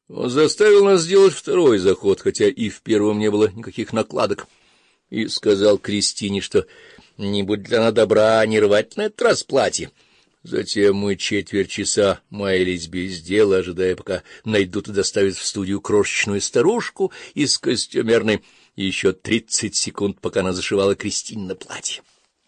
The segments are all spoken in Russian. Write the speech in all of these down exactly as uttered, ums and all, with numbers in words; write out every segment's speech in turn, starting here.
Он заставил нас сделать второй заход, хотя и в первом не было никаких накладок, и сказал Кристине, что не будет для она добра не рвать на этот раз платье. Затем мы четверть часа маялись без дела, ожидая, пока найдут и доставят в студию крошечную старушку из костюмерной, и еще тридцать секунд, пока она зашивала Кристине на платье.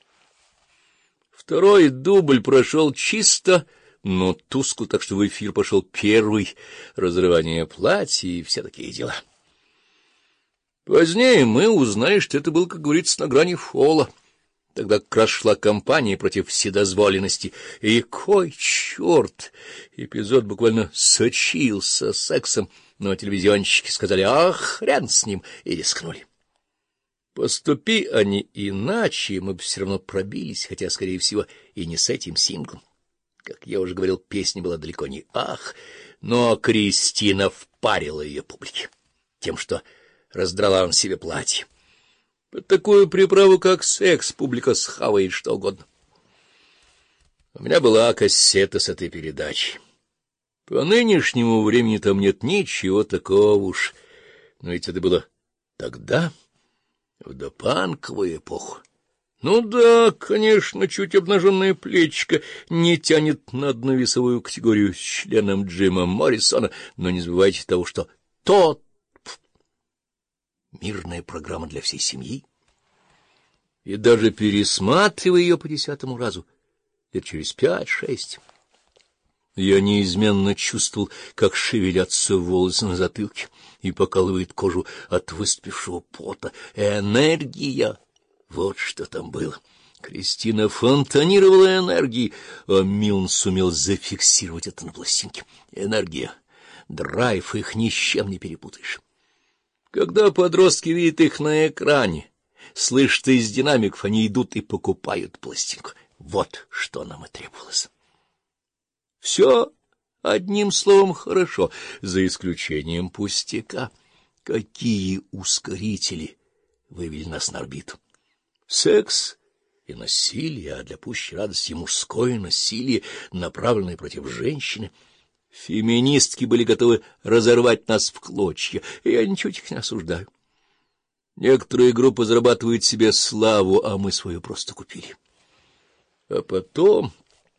Второй дубль прошел чисто, но тускло, так что в эфир пошел первый, разрывание платья и все такие дела. Позднее мы узнали, что это был, как говорится, на грани фола. Тогда как раз шла кампания против вседозволенности, и кой черт! Эпизод буквально сочился сексом, но телевизионщики сказали: «Ах, хрен с ним!» и рискнули. Поступи они иначе, мы бы все равно пробились, хотя, скорее всего, и не с этим синглом. Как я уже говорил, песня была далеко не «ах», но Кристина впарила ее публике тем, что раздрала он себе платье. Под такую приправу, как секс, публика схавает что угодно. У меня была кассета с этой передачей. По нынешнему времени там нет ничего такого уж, но ведь это было тогда, в допанковую эпоху. Ну да, конечно, чуть обнаженное плечико не тянет на одну весовую категорию с членом Джима Моррисона, но не забывайте того, что тот мирная программа для всей семьи. И даже пересматривая ее по десятому разу, лет через пять-шесть, я неизменно чувствовал, как шевелятся волосы на затылке и покалывает кожу от выступившего пота. Энергия! Вот что там было. Кристина фонтанировала энергией, а Милн сумел зафиксировать это на пластинке. Энергия, драйв, их ни с чем не перепутаешь. Когда подростки видят их на экране, слышат из динамиков, они идут и покупают пластинку. Вот что нам и требовалось. Все одним словом хорошо, за исключением пустяка. Какие ускорители вывели нас на орбиту! Секс и насилие, а для пущей радости мужское насилие, направленное против женщины. Феминистки были готовы разорвать нас в клочья, и я ничего их не осуждаю. Некоторые группы зарабатывают себе славу, а мы свою просто купили. А потом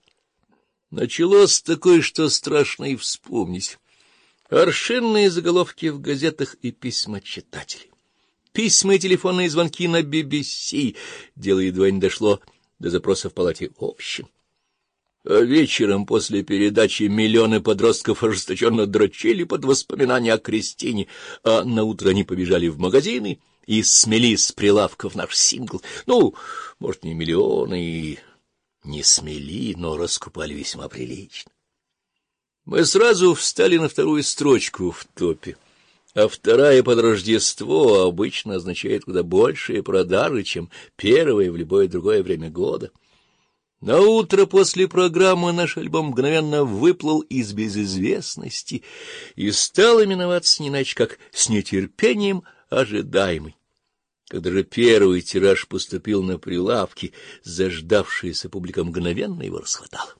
началось такое, что страшно и вспомнить. Аршинные заголовки в газетах и письма читателей. Письма и телефонные звонки на би би си. Дело едва не дошло до запроса в палате общин. А вечером после передачи миллионы подростков ожесточенно дрочили под воспоминания о Кристине, а наутро они побежали в магазины и смели с прилавков наш сингл. Ну, может, не миллионы и не смели, но раскупали весьма прилично. Мы сразу встали на вторую строчку в топе, а вторая под Рождество обычно означает куда большие продажи, чем первая в любое другое время года. На утро после программы наш альбом мгновенно выплыл из безызвестности и стал именоваться не иначе, как «С нетерпением ожидаемый». Когда же первый тираж поступил на прилавки, заждавшаяся публика мгновенно его расхватала.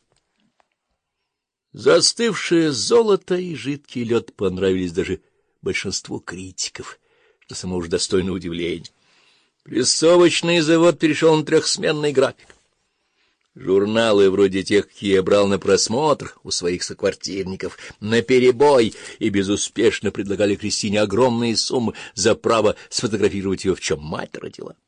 Застывшее золото и жидкий лед понравились даже большинству критиков, что само уж достойно удивления. Прессовочный завод перешел на трехсменный график. Журналы, вроде тех, какие я брал на просмотр у своих соквартирников, наперебой и безуспешно предлагали Кристине огромные суммы за право сфотографировать ее, в чем мать родила.